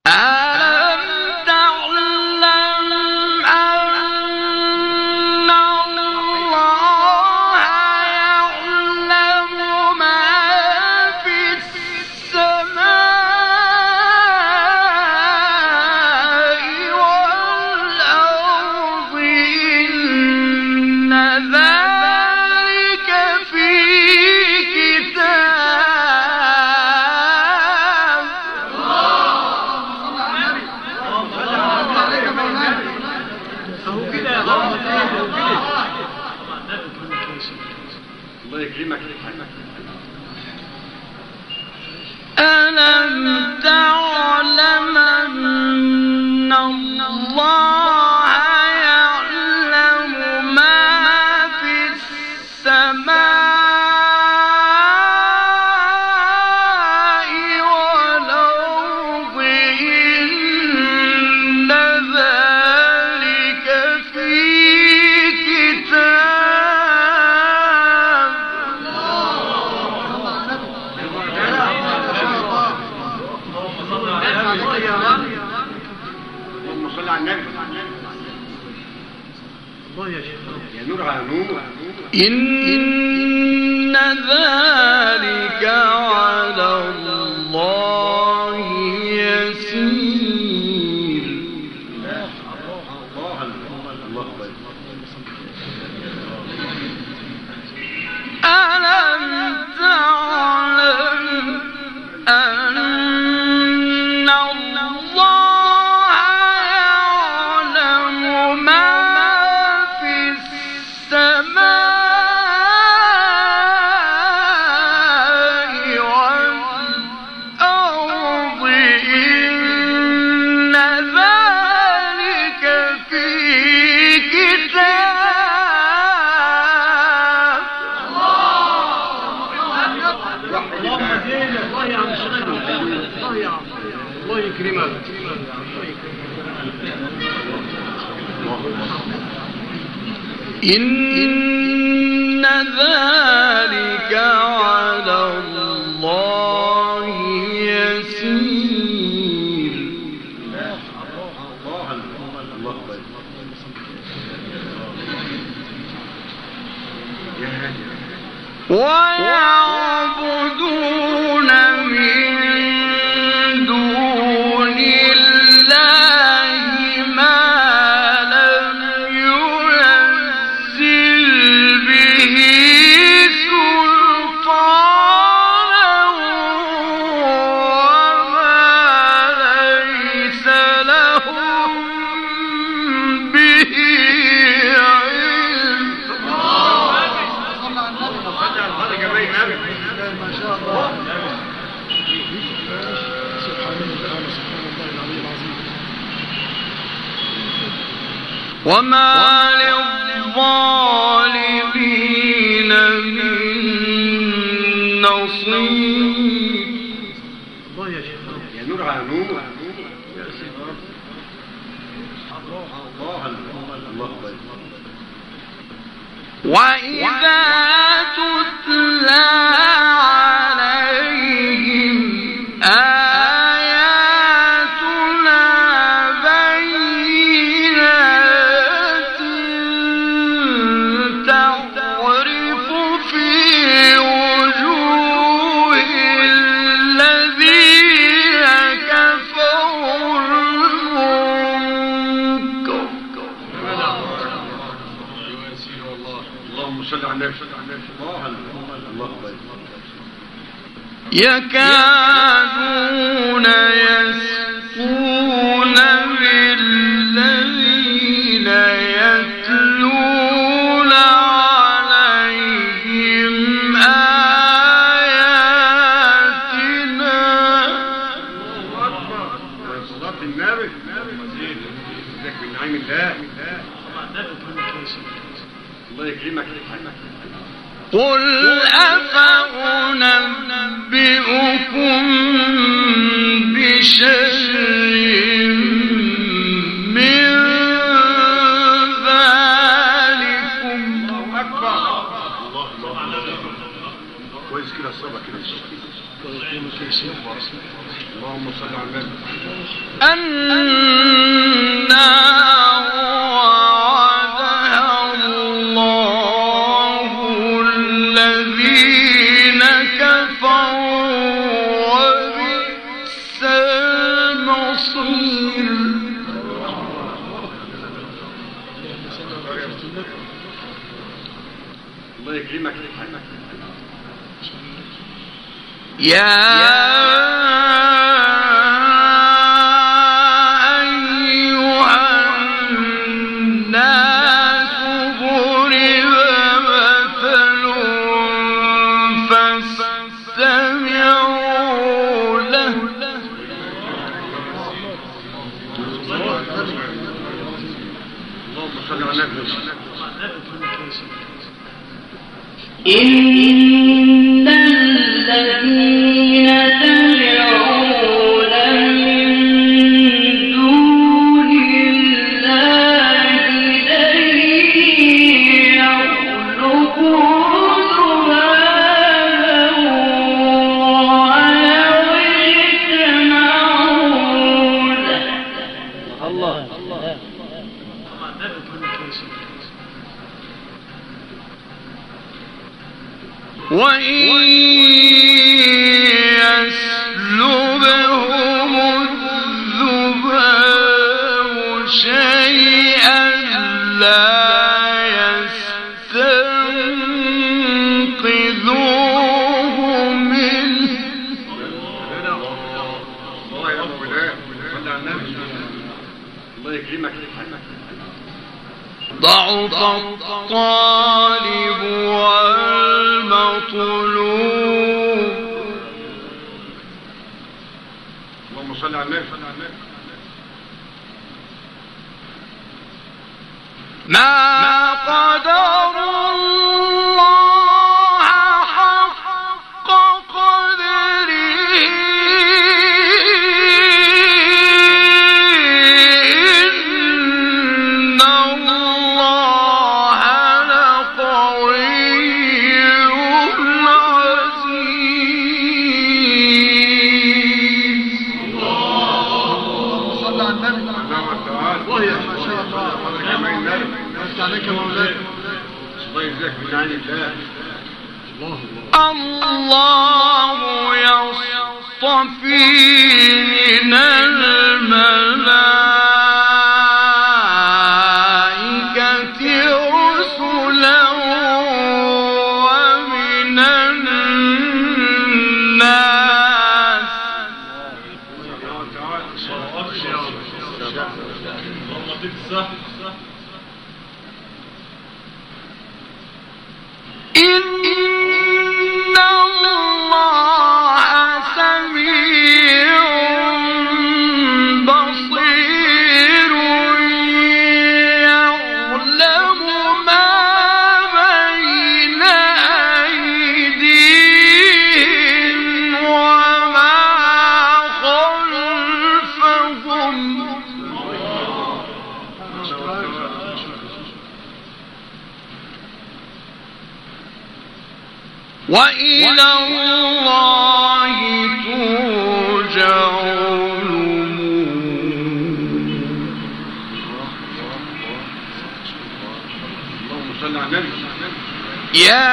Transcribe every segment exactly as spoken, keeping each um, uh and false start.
إن ذلك على الله يسير. ألم تعلم أن الله يعلم ما في السماء والأرض إن ذلك في كتاب. اللهم زينك الله يا عم الشيخ الله يا عم الله يكرمك. إن ذلك على الله يسير. ويعبدون من دون الله ما لم ينزل به سلطانا وما ليس لهم به علم. ما شاء الله. وما للظالمين من نصير. الله يا شيخ يا نور على نور. وإذا تتلى عليهم آياتنا بينات تعرف في وجوه الذين كفروا المنكر. اللهم صل على النبي. الله يكادون يسقون بالذين يتلون عليهم آياتنا. صلاة النبي. ذاك من نعيم الله. الله يكرمك. قل أفأنبئكم بشر من ذلكم. كويس كده يحفظك ان شاء الله. اللهم صل على النبي. النار وعدها الله الذين كفروا وبئس المصير. الله يكرمك. يا إن الذين تدعون من دون الله لن يخلقوا ذبابا ولو اجتمعوا له. الله الله وإن يسلبهم الذباب شيئا لا يستنقذوه منه. الله يكرمك. ضعف الطالب والمطلوب. اللهم صل على النبي. ما قدر الله حق قدره إن الله لقوي عزيز. اللهم صل على النبي. الله يا ما شاء الله. عليك يا مولانا. الله يجزاك من عين الله. الله يصطفي من الملائكة رسلا ومن الناس. إن الله سميع بصير يعلم ما بين أيديهم وما خلفهم. وإلى الله ترجع الأمور. اللهم صل على النبي. يا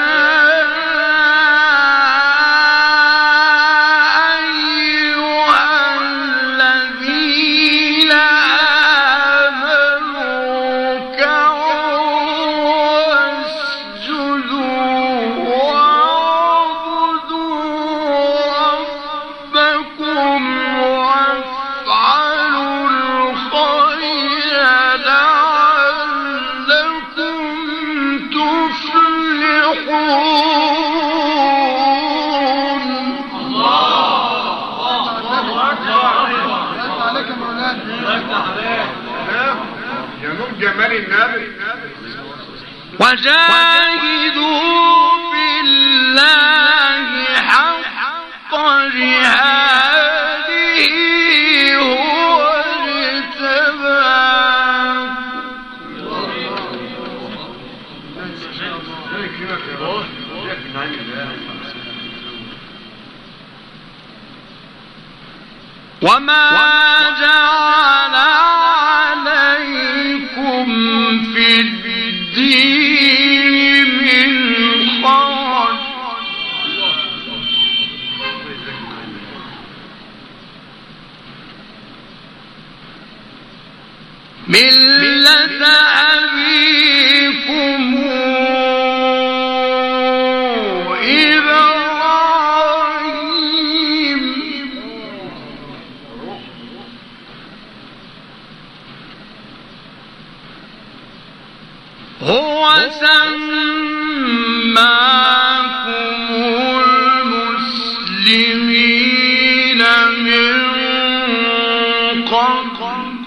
جمال النبي. وجاهدوا في الله حق جهاده هو اجتباكم. وما جعل عليكم في الدين من حرج ملة أبيكم إبراهيم هو سماكم المسلمين من قبل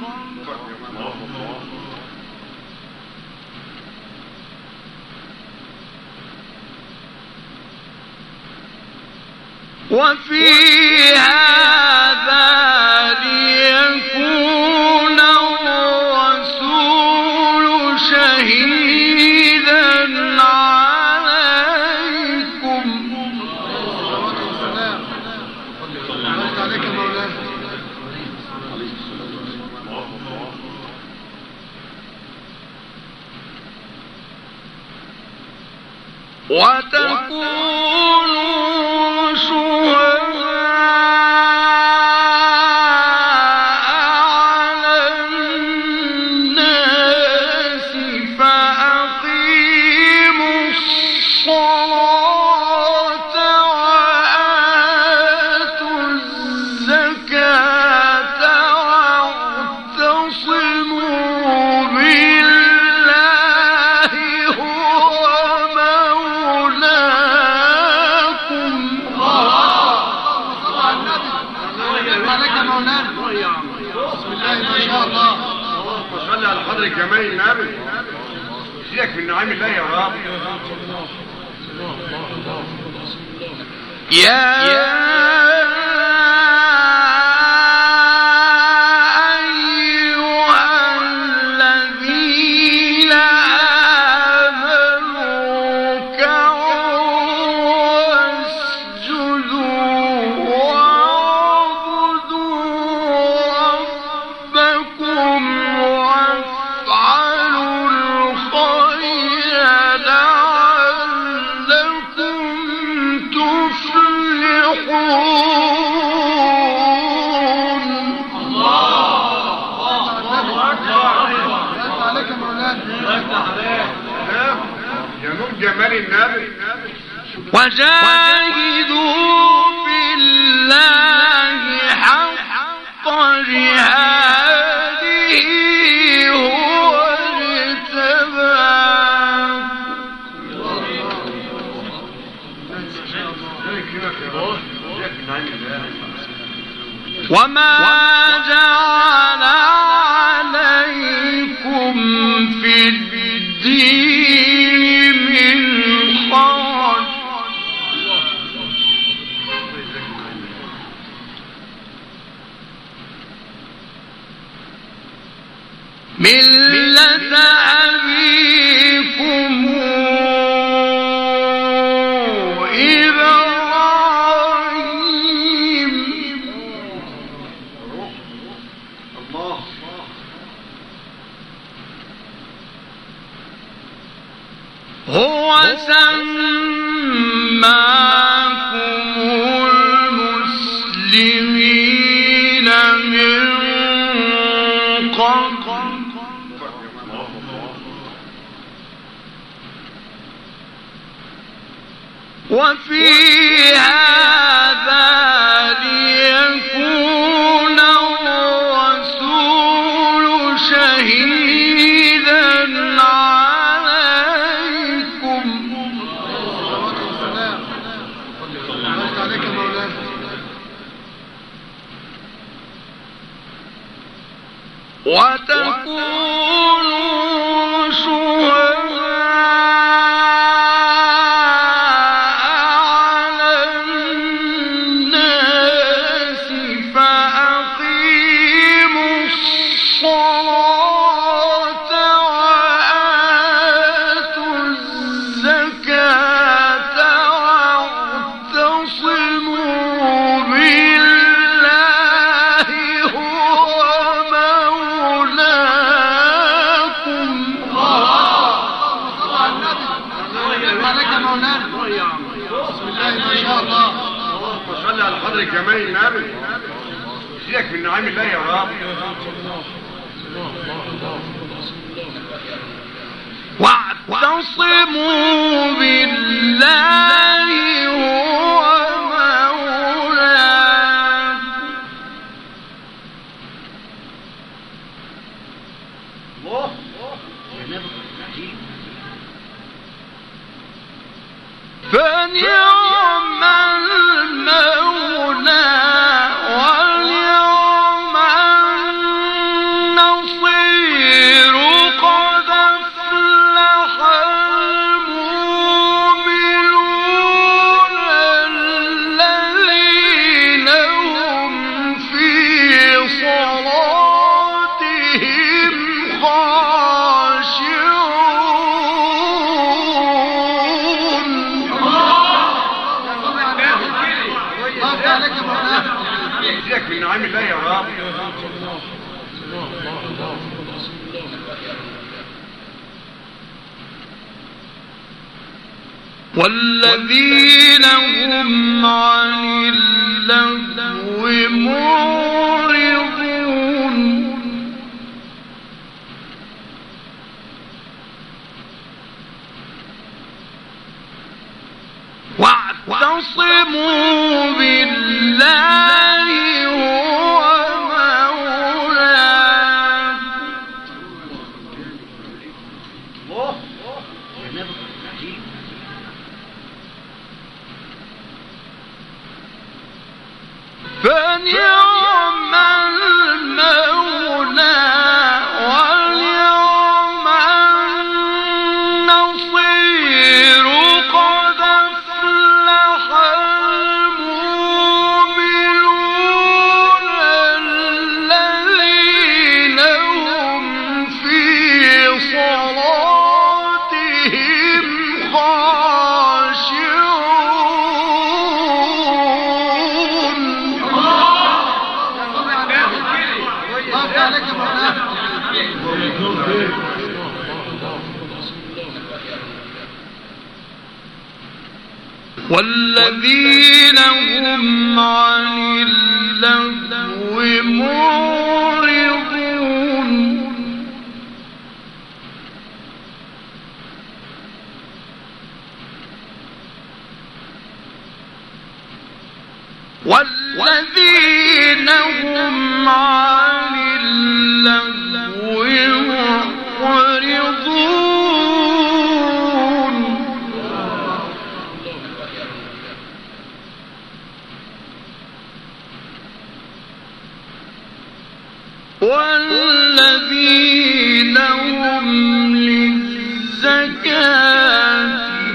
وفي هذا ليكون الرسول شهيدا عليكم وتكونوا شهداء على الناس فأقيموا الصلاة وآتوا الزكاة واعتصموا بالله هو مولاكم عليك يا مولانا. بسم الله ما شاء الله. اللهم صل على حضرة جمال النبي. يزيدك من نعيم الله يا رب. يا جمال النبي. وجاهدوا في الله حق جهاده هو اجتباكم وما جعل عليكم في الدين من حرج ملة أبيكم إبراهيم هو سماكم المسلمين من قبل وفي هذا ليكون الرسول شهيدا عليكم عليك يا مولانا. وتكونوا شهداء على الناس فأقيموا الصلاة وآتوا الزكاة واعتصموا بالله جمال النبي. سيبك من نعيم الله يا رب. واعتصموا بالله هو مولاكم فنعم المولى ونعم النصير قد أفلح المؤمنون الذين هم في صلاتهم خاشعون. سيبك من نعيم الله يا رب. والذين هم عن اللغو معرضون واعتصموا بالله هو مولاكم فنعم المولى ونعم النصير قد أفلح المؤمنون الذين هم في صلاتهم خاشعون. والذين هم عن اللغو معرضون والذين هم عن اللغو معرضون والذين هم للزكاة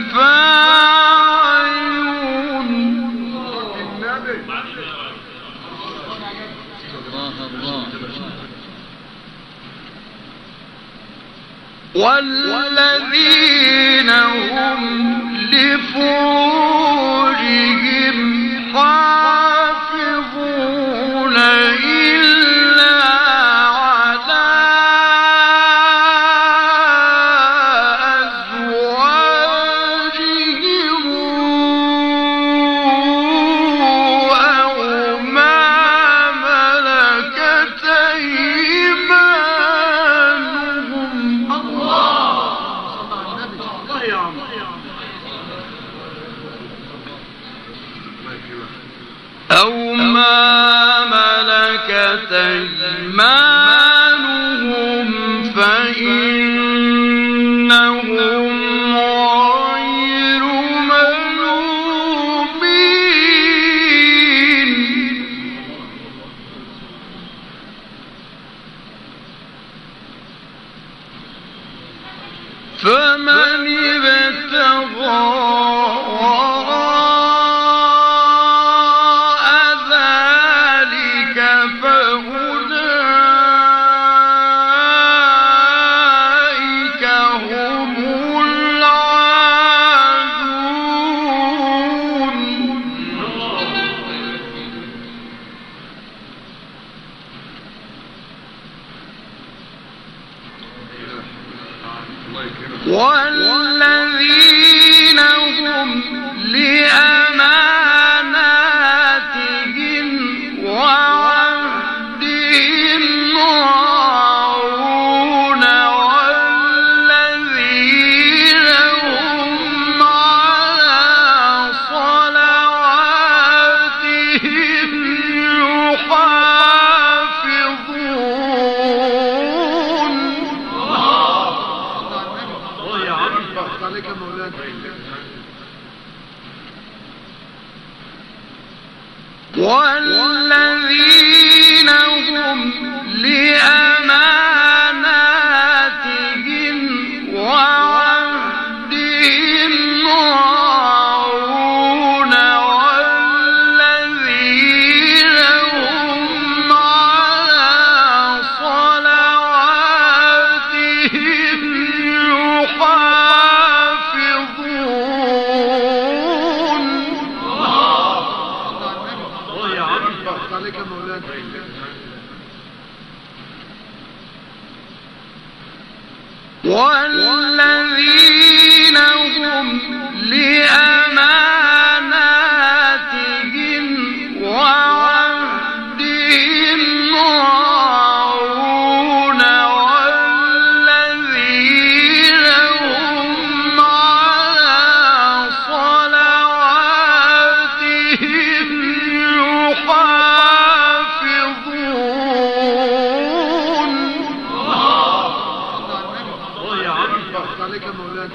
فاعلون. والذين هم لفروجهم حافظون إلا على أزواجهم أو ما ملكت أيمانهم. أو ما ملكت أيمانهم فإنهم غير ملومين. فمن ابتغى والذين هم لأماناتهم والذين هم لأماناتهم وعهدهم راعون والذين هم على صلواتهم يحافظون. عليك يا مولانا.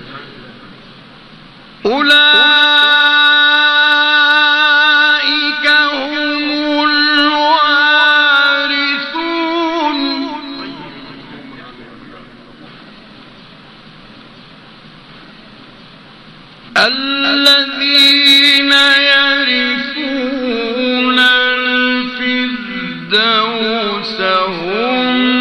أولئك هم الوارثون الذين يرثون الفردوس هم